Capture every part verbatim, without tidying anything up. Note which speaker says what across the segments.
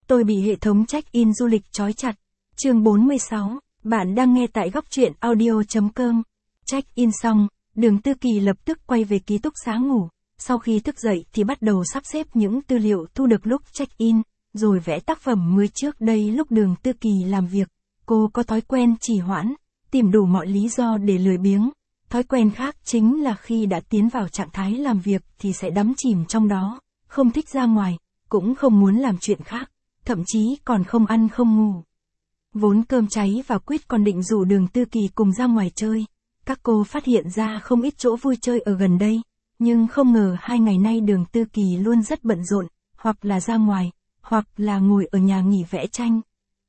Speaker 1: Tôi bị hệ thống check-in du lịch trói chặt. Chương bốn mươi sáu, bạn đang nghe tại góc truyện audio chấm com. Check-in xong, Đường Tư Kỳ lập tức quay về ký túc xá ngủ. Sau khi thức dậy thì bắt đầu sắp xếp những tư liệu thu được lúc check-in, rồi vẽ tác phẩm mới. Trước đây lúc Đường Tư Kỳ làm việc, cô có thói quen trì hoãn, tìm đủ mọi lý do để lười biếng. Thói quen khác chính là khi đã tiến vào trạng thái làm việc thì sẽ đắm chìm trong đó, không thích ra ngoài, cũng không muốn làm chuyện khác, thậm chí còn không ăn không ngủ. Vốn Cơm Cháy và Quýt còn định rủ Đường Tư Kỳ cùng ra ngoài chơi. Các cô phát hiện ra không ít chỗ vui chơi ở gần đây, nhưng không ngờ hai ngày nay Đường Tư Kỳ luôn rất bận rộn, hoặc là ra ngoài, hoặc là ngồi ở nhà nghỉ vẽ tranh.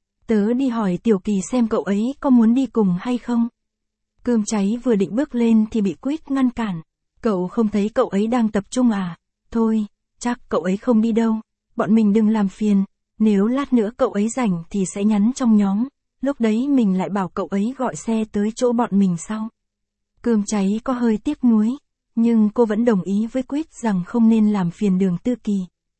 Speaker 1: Tớ đi hỏi Tiểu Kỳ xem cậu ấy có muốn đi cùng hay không. Cơm Cháy vừa định bước lên thì bị Quýt ngăn cản. Cậu không thấy cậu ấy đang tập trung à? Thôi, chắc cậu ấy không đi đâu. Bọn mình đừng làm phiền. Nếu lát nữa cậu ấy rảnh thì sẽ nhắn trong nhóm. Lúc đấy mình lại bảo cậu ấy gọi xe tới chỗ bọn mình sau. Cơm Cháy có hơi tiếc nuối, nhưng cô vẫn đồng ý với Quýt rằng không nên làm phiền Đường Tư Kỳ.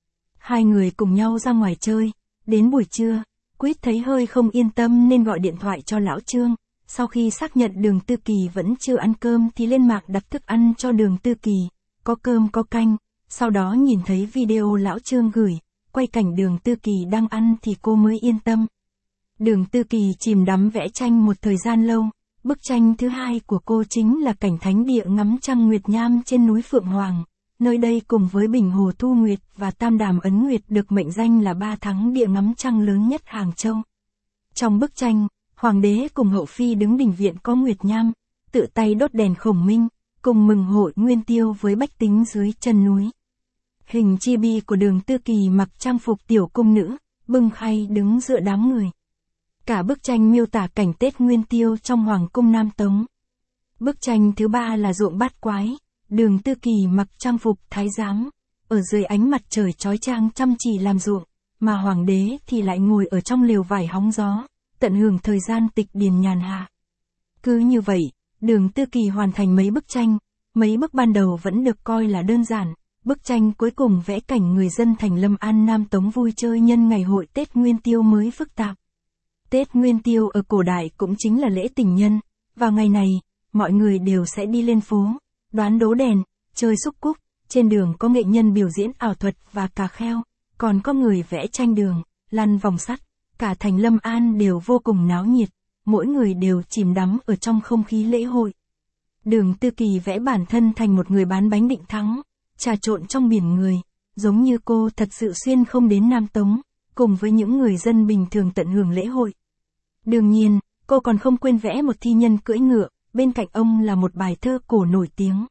Speaker 1: Hai người cùng nhau ra ngoài chơi. Đến buổi trưa, Quýt thấy hơi không yên tâm nên gọi điện thoại cho Lão Trương. Sau khi xác nhận Đường Tư Kỳ vẫn chưa ăn cơm thì lên mạng đặt thức ăn cho Đường Tư Kỳ, có cơm có canh. Sau đó nhìn thấy video Lão Trương gửi, quay cảnh Đường Tư Kỳ đang ăn thì cô mới yên tâm. Đường Tư Kỳ chìm đắm vẽ tranh một thời gian lâu. Bức tranh thứ hai của cô chính là cảnh thánh địa ngắm trăng nguyệt nham trên núi Phượng Hoàng. Nơi đây cùng với Bình Hồ Thu Nguyệt và Tam Đàm Ấn Nguyệt được mệnh danh là ba thắng địa ngắm trăng lớn nhất Hàng Châu. Trong bức tranh, Hoàng đế cùng hậu phi đứng đình viện có nguyệt nham, tự tay đốt đèn khổng minh, cùng mừng hội nguyên tiêu với bách tính dưới chân núi. Hình chibi của Đường Tư Kỳ mặc trang phục tiểu cung nữ, bưng khay đứng giữa đám người. Cả bức tranh miêu tả cảnh Tết Nguyên Tiêu trong Hoàng cung Nam Tống. Bức tranh thứ ba là ruộng bát quái, Đường Tư Kỳ mặc trang phục thái giám, ở dưới ánh mặt trời chói chang chăm chỉ làm ruộng, mà Hoàng đế thì lại ngồi ở trong lều vải hóng gió, tận hưởng thời gian tịch điền nhàn hạ. Cứ như vậy, Đường Tư Kỳ hoàn thành mấy bức tranh, mấy bức ban đầu vẫn được coi là đơn giản, bức tranh cuối cùng vẽ cảnh người dân thành Lâm An Nam Tống vui chơi nhân ngày hội Tết Nguyên Tiêu mới phức tạp. Tết Nguyên Tiêu ở cổ đại cũng chính là lễ tình nhân, vào ngày này, mọi người đều sẽ đi lên phố, đoán đố đèn, chơi xúc cúc, trên đường có nghệ nhân biểu diễn ảo thuật và cà kheo, còn có người vẽ tranh đường, lăn vòng sắt, cả thành Lâm An đều vô cùng náo nhiệt, mỗi người đều chìm đắm ở trong không khí lễ hội. Đường Tư Kỳ vẽ bản thân thành một người bán bánh Định Thắng, trà trộn trong biển người, giống như cô thật sự xuyên không đến Nam Tống, cùng với những người dân bình thường tận hưởng lễ hội. Đương nhiên, cô còn không quên vẽ một thi nhân cưỡi ngựa, bên cạnh ông là một bài thơ cổ nổi tiếng.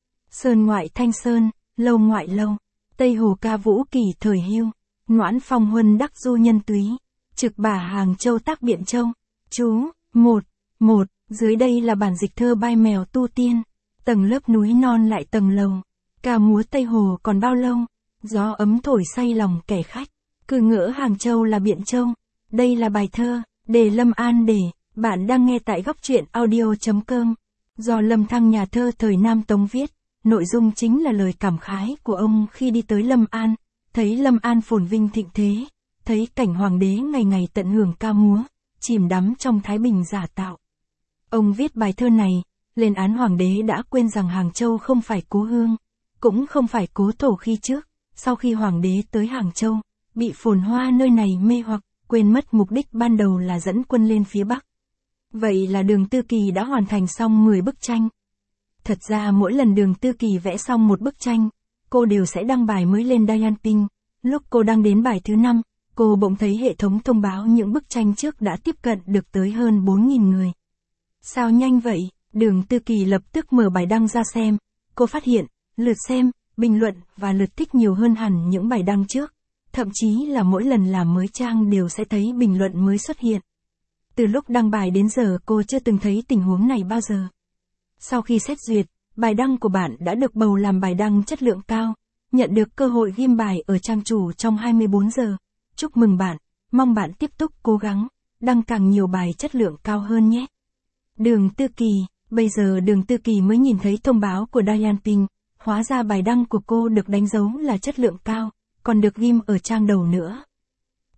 Speaker 1: Sơn ngoại thanh sơn, lâu ngoại lâu, Tây Hồ ca vũ kỳ thời hưu, Ngoãn phong huân đắc du nhân túy, trực bả Hàng Châu tác Biện Châu. Chú, một, một, dưới đây là bản dịch thơ Bai Mèo Tu Tiên. Tầng lớp núi non lại tầng lầu, ca múa Tây Hồ còn bao lâu, gió ấm thổi say lòng kẻ khách, cứ ngỡ Hàng Châu là Biện Châu. Đây là bài thơ, đề Lâm An đề, bạn đang nghe tại góc truyện audio chấm com. Do Lâm Thăng nhà thơ thời Nam Tống viết, nội dung chính là lời cảm khái của ông khi đi tới Lâm An, thấy Lâm An phồn vinh thịnh thế, thấy cảnh hoàng đế ngày ngày tận hưởng ca múa, chìm đắm trong thái bình giả tạo. Ông viết bài thơ này, lên án hoàng đế đã quên rằng Hàng Châu không phải cố hương, cũng không phải cố thổ khi trước, sau khi hoàng đế tới Hàng Châu, bị phồn hoa nơi này mê hoặc, quên mất mục đích ban đầu là dẫn quân lên phía Bắc. Vậy là Đường Tư Kỳ đã hoàn thành xong mười bức tranh. Thật ra mỗi lần Đường Tư Kỳ vẽ xong một bức tranh, cô đều sẽ đăng bài mới lên Dian Ping. Lúc cô đăng đến bài thứ năm, cô bỗng thấy hệ thống thông báo những bức tranh trước đã tiếp cận được tới hơn bốn nghìn người. Sao nhanh vậy? Đường Tư Kỳ lập tức mở bài đăng ra xem. Cô phát hiện, lượt xem, bình luận và lượt thích nhiều hơn hẳn những bài đăng trước. Thậm chí là mỗi lần làm mới trang đều sẽ thấy bình luận mới xuất hiện. Từ lúc đăng bài đến giờ cô chưa từng thấy tình huống này bao giờ. Sau khi xét duyệt, bài đăng của bạn đã được bầu làm bài đăng chất lượng cao, nhận được cơ hội ghim bài ở trang chủ trong hai mươi bốn giờ. Chúc mừng bạn, mong bạn tiếp tục cố gắng, đăng càng nhiều bài chất lượng cao hơn nhé. Đường Tư Kỳ, bây giờ Đường Tư Kỳ mới nhìn thấy thông báo của Dian Ping, hóa ra bài đăng của cô được đánh dấu là chất lượng cao, còn được ghim ở trang đầu nữa.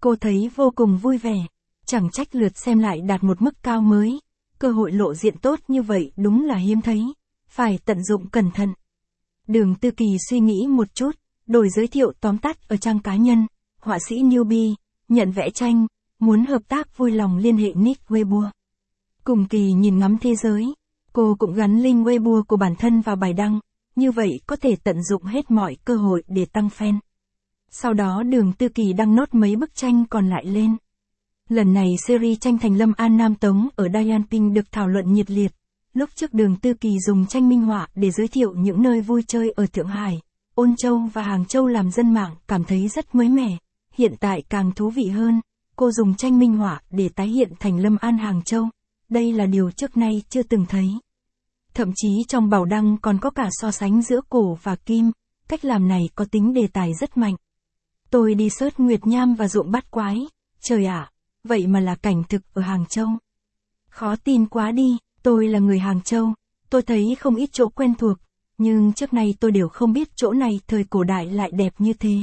Speaker 1: Cô thấy vô cùng vui vẻ. Chẳng trách lượt xem lại đạt một mức cao mới. Cơ hội lộ diện tốt như vậy đúng là hiếm thấy. Phải tận dụng cẩn thận. Đường Tư Kỳ suy nghĩ một chút, đổi giới thiệu tóm tắt ở trang cá nhân. Họa sĩ newbie, nhận vẽ tranh, muốn hợp tác vui lòng liên hệ nick Weibo. Cùng Kỳ nhìn ngắm thế giới, cô cũng gắn link Weibo của bản thân vào bài đăng, như vậy có thể tận dụng hết mọi cơ hội để tăng fan. Sau đó Đường Tư Kỳ đăng nốt mấy bức tranh còn lại lên. Lần này series tranh Thành Lâm An Nam Tống ở Dian Ping được thảo luận nhiệt liệt. Lúc trước Đường Tư Kỳ dùng tranh minh họa để giới thiệu những nơi vui chơi ở Thượng Hải, Ôn Châu và Hàng Châu làm dân mạng cảm thấy rất mới mẻ. Hiện tại càng thú vị hơn, cô dùng tranh minh họa để tái hiện Thành Lâm An Hàng Châu. Đây là điều trước nay chưa từng thấy. Thậm chí trong bảo đăng còn có cả so sánh giữa cổ và kim, cách làm này có tính đề tài rất mạnh. Tôi đi search Nguyệt Nham và ruộng bát quái, trời ạ, vậy mà là cảnh thực ở Hàng Châu. Khó tin quá đi, tôi là người Hàng Châu, tôi thấy không ít chỗ quen thuộc, nhưng trước nay tôi đều không biết chỗ này thời cổ đại lại đẹp như thế.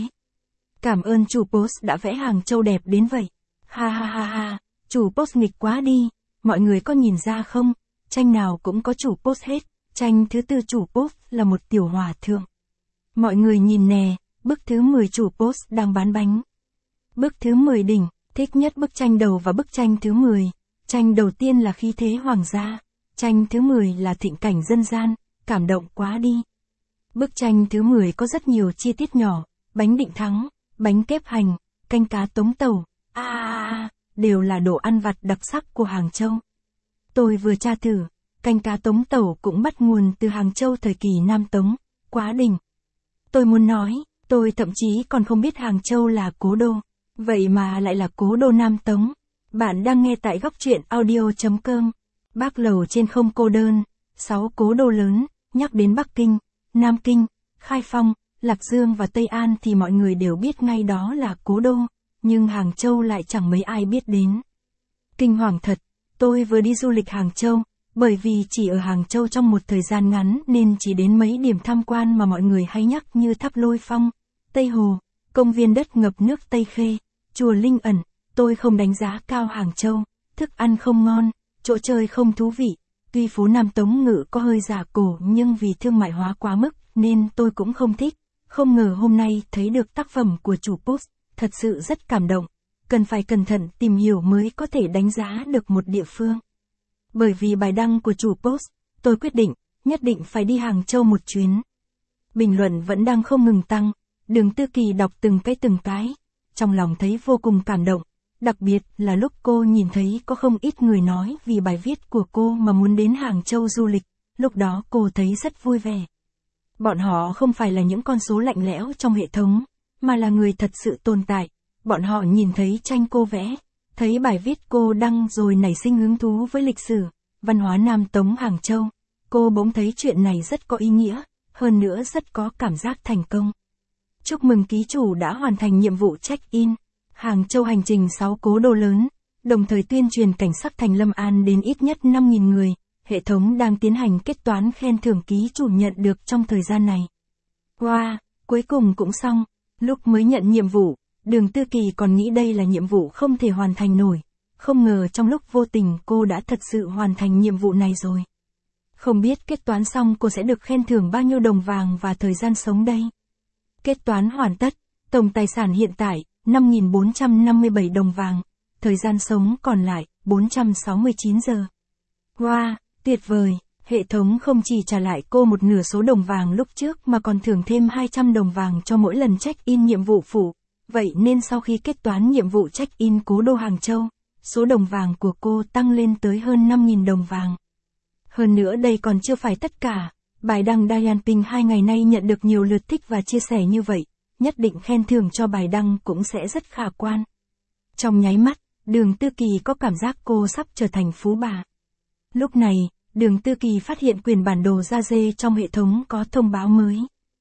Speaker 1: Cảm ơn chủ post đã vẽ Hàng Châu đẹp đến vậy. Ha ha ha ha, chủ post nghịch quá đi, mọi người có nhìn ra không, tranh nào cũng có chủ post hết, tranh thứ tư chủ post là một tiểu hòa thượng. Mọi người nhìn nè, bức thứ mười chủ post đang bán bánh. Bức thứ mười đỉnh, thích nhất bức tranh đầu và bức tranh thứ mười. Tranh đầu tiên là khí thế hoàng gia, tranh thứ mười là thịnh cảnh dân gian, cảm động quá đi. Bức tranh thứ mười có rất nhiều chi tiết nhỏ, bánh định thắng, bánh kếp hành, canh cá tống tàu, a à, à, đều là đồ ăn vặt đặc sắc của Hàng Châu. Tôi vừa tra thử, canh cá tống tàu cũng bắt nguồn từ Hàng Châu thời kỳ Nam Tống, quá đỉnh. Tôi muốn nói, tôi thậm chí còn không biết Hàng Châu là cố đô, vậy mà lại là cố đô Nam Tống. Bạn đang nghe tại góc truyện audio chấm com. Bác lầu trên không cô đơn, sáu cố đô lớn, nhắc đến Bắc Kinh, Nam Kinh, Khai Phong, Lạc Dương và Tây An thì mọi người đều biết ngay đó là cố đô, nhưng Hàng Châu lại chẳng mấy ai biết đến. Kinh hoàng thật, tôi vừa đi du lịch Hàng Châu, bởi vì chỉ ở Hàng Châu trong một thời gian ngắn nên chỉ đến mấy điểm tham quan mà mọi người hay nhắc như Tháp Lôi Phong, Tây Hồ, công viên đất ngập nước Tây Khê, chùa Linh Ẩn. Tôi không đánh giá cao Hàng Châu, thức ăn không ngon, chỗ chơi không thú vị, tuy phố Nam Tống Ngự có hơi giả cổ nhưng vì thương mại hóa quá mức nên tôi cũng không thích. Không ngờ hôm nay thấy được tác phẩm của chủ post, thật sự rất cảm động, cần phải cẩn thận tìm hiểu mới có thể đánh giá được một địa phương. Bởi vì bài đăng của chủ post, tôi quyết định, nhất định phải đi Hàng Châu một chuyến. Bình luận vẫn đang không ngừng tăng, Đường Tư Kỳ đọc từng cái từng cái, trong lòng thấy vô cùng cảm động. Đặc biệt là lúc cô nhìn thấy có không ít người nói vì bài viết của cô mà muốn đến Hàng Châu du lịch, lúc đó cô thấy rất vui vẻ. Bọn họ không phải là những con số lạnh lẽo trong hệ thống, mà là người thật sự tồn tại. Bọn họ nhìn thấy tranh cô vẽ, thấy bài viết cô đăng rồi nảy sinh hứng thú với lịch sử, văn hóa Nam Tống Hàng Châu. Cô bỗng thấy chuyện này rất có ý nghĩa, hơn nữa rất có cảm giác thành công. Chúc mừng ký chủ đã hoàn thành nhiệm vụ check-in. Hàng Châu hành trình sáu cố đô lớn, đồng thời tuyên truyền cảnh sắc Thành Lâm An đến ít nhất năm nghìn người, hệ thống đang tiến hành kết toán khen thưởng ký chủ nhận được trong thời gian này. Wow, cuối cùng cũng xong, lúc mới nhận nhiệm vụ, Đường Tư Kỳ còn nghĩ đây là nhiệm vụ không thể hoàn thành nổi, không ngờ trong lúc vô tình cô đã thật sự hoàn thành nhiệm vụ này rồi. Không biết kết toán xong cô sẽ được khen thưởng bao nhiêu đồng vàng và thời gian sống đây. Kết toán hoàn tất, tổng tài sản hiện tại năm nghìn bốn trăm năm mươi bảy đồng vàng, thời gian sống còn lại bốn trăm sáu mươi chín giờ. Wow, tuyệt vời, hệ thống không chỉ trả lại cô một nửa số đồng vàng lúc trước mà còn thưởng thêm hai trăm đồng vàng cho mỗi lần check-in nhiệm vụ phụ. Vậy nên sau khi kết toán nhiệm vụ check-in cố đô Hàng Châu, số đồng vàng của cô tăng lên tới hơn năm nghìn đồng vàng. Hơn nữa đây còn chưa phải tất cả, bài đăng Dian Ping hai ngày nay nhận được nhiều lượt thích và chia sẻ như vậy, nhất định khen thưởng cho bài đăng cũng sẽ rất khả quan. Trong nháy mắt, Đường Tư Kỳ có cảm giác cô sắp trở thành phú bà. Lúc này, Đường Tư Kỳ phát hiện quyền bản đồ da dê trong hệ thống có thông báo mới.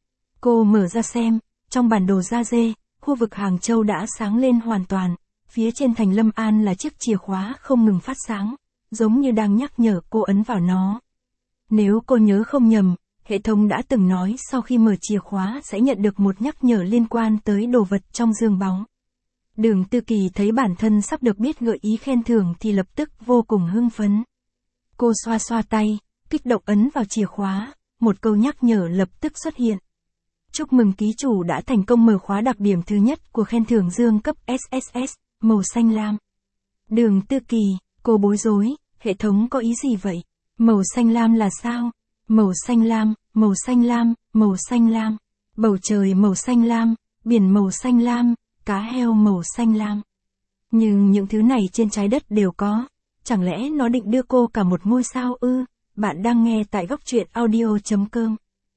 Speaker 1: Cô mở ra xem, trong bản đồ da dê, khu vực Hàng Châu đã sáng lên hoàn toàn, phía trên Thành Lâm An là chiếc chìa khóa không ngừng phát sáng, giống như đang nhắc nhở cô ấn vào nó. Nếu cô nhớ không nhầm, hệ thống đã từng nói sau khi mở chìa khóa sẽ nhận được một nhắc nhở liên quan tới đồ vật trong giường báu. Đường Tư Kỳ thấy bản thân sắp được biết gợi ý khen thưởng thì lập tức vô cùng hưng phấn. Cô xoa xoa tay, kích động ấn vào chìa khóa, một câu nhắc nhở lập tức xuất hiện. Chúc mừng ký chủ đã thành công mở khóa đặc điểm thứ nhất của khen thưởng dương cấp ét ét ét, màu xanh lam. Đường Tư Kỳ, cô bối rối, hệ thống có ý gì vậy? Màu xanh lam là sao? Màu xanh lam, màu xanh lam, màu xanh lam. Bầu trời màu xanh lam, biển màu xanh lam, cá heo màu xanh lam. Nhưng những thứ này trên trái đất đều có. Chẳng lẽ nó định đưa cô cả một ngôi sao ư? Bạn đang nghe tại góc truyện audio chấm com.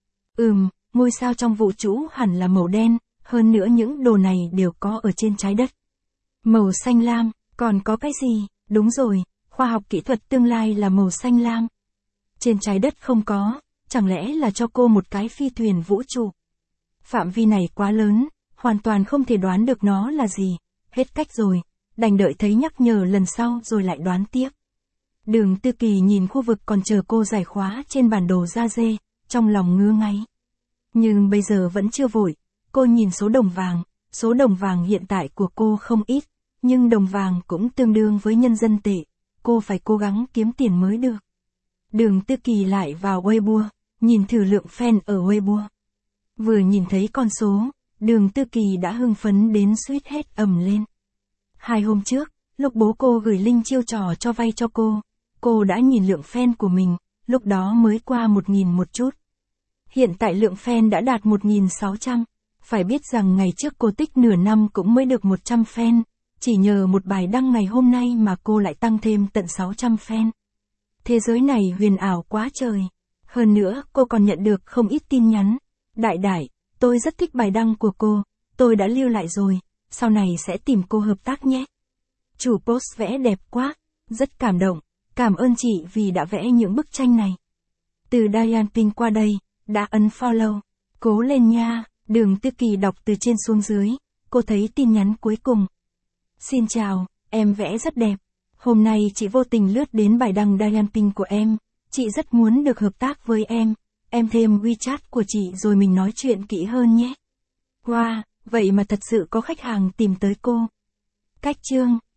Speaker 1: Ừm, ngôi sao trong vũ trụ hẳn là màu đen, hơn nữa những đồ này đều có ở trên trái đất. Màu xanh lam, còn có cái gì? Đúng rồi, khoa học kỹ thuật tương lai là màu xanh lam. Trên trái đất không có, chẳng lẽ là cho cô một cái phi thuyền vũ trụ? Phạm vi này quá lớn, hoàn toàn không thể đoán được nó là gì. Hết cách rồi, đành đợi thấy nhắc nhở lần sau rồi lại đoán tiếp. Đường Tư Kỳ nhìn khu vực còn chờ cô giải khóa trên bản đồ da dê, trong lòng ngứa ngáy. Nhưng bây giờ vẫn chưa vội, cô nhìn số đồng vàng, số đồng vàng hiện tại của cô không ít, nhưng đồng vàng cũng tương đương với nhân dân tệ, cô phải cố gắng kiếm tiền mới được. Đường Tư Kỳ lại vào Weibo, nhìn thử lượng fan ở Weibo. Vừa nhìn thấy con số, Đường Tư Kỳ đã hưng phấn đến suýt hết ầm lên. Hai hôm trước, lúc bố cô gửi link chiêu trò cho vay cho cô, cô đã nhìn lượng fan của mình, lúc đó mới qua một nghìn một chút. Hiện tại lượng fan đã đạt một nghìn sáu trăm, phải biết rằng ngày trước cô tích nửa năm cũng mới được một trăm fan, chỉ nhờ một bài đăng ngày hôm nay mà cô lại tăng thêm tận sáu trăm fan. Thế giới này huyền ảo quá trời. Hơn nữa, cô còn nhận được không ít tin nhắn. Đại đại, tôi rất thích bài đăng của cô, tôi đã lưu lại rồi, sau này sẽ tìm cô hợp tác nhé. Chủ post vẽ đẹp quá, rất cảm động, cảm ơn chị vì đã vẽ những bức tranh này. Từ Diane Pink qua đây, đã ấn follow, cố lên nha. Đường Tư Kỳ đọc từ trên xuống dưới, cô thấy tin nhắn cuối cùng. Xin chào, em vẽ rất đẹp. Hôm nay chị vô tình lướt đến bài đăng Diane Pink của em, chị rất muốn được hợp tác với em, em thêm WeChat của chị rồi mình nói chuyện kỹ hơn nhé. Wow, vậy mà thật sự có khách hàng tìm tới cô. Cách chương